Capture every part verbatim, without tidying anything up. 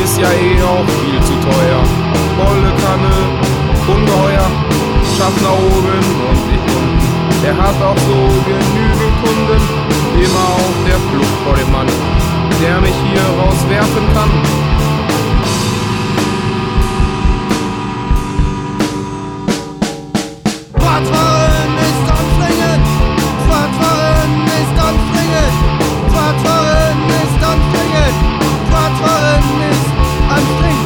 ist ja eh auch viel zu teuer. Volle Kanne, ungeheuer, schafft nach oben und ich unten. Er hat auch so genügend Kunden, immer auf der Flucht vor dem Mann, der mich hier rauswerfen kann. Radfahren ist anstrengend, Radfahren ist anstrengend, Radfahren ist anstrengend, Radfahren ist anstrengend.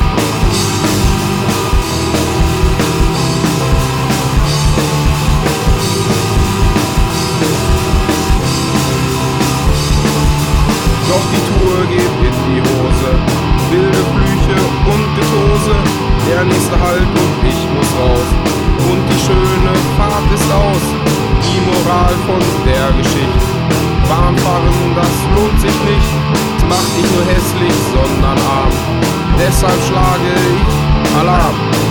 Doch die Tour geht in die Hose, wilde Flüche und Getose, der nächste Halt und ich muss raus. Und die schöne Fahrt ist aus, die Moral von der Geschichte. Bahnfahren, das lohnt sich nicht, es macht nicht nur hässlich, sondern arm. Deshalb schlage ich Alarm.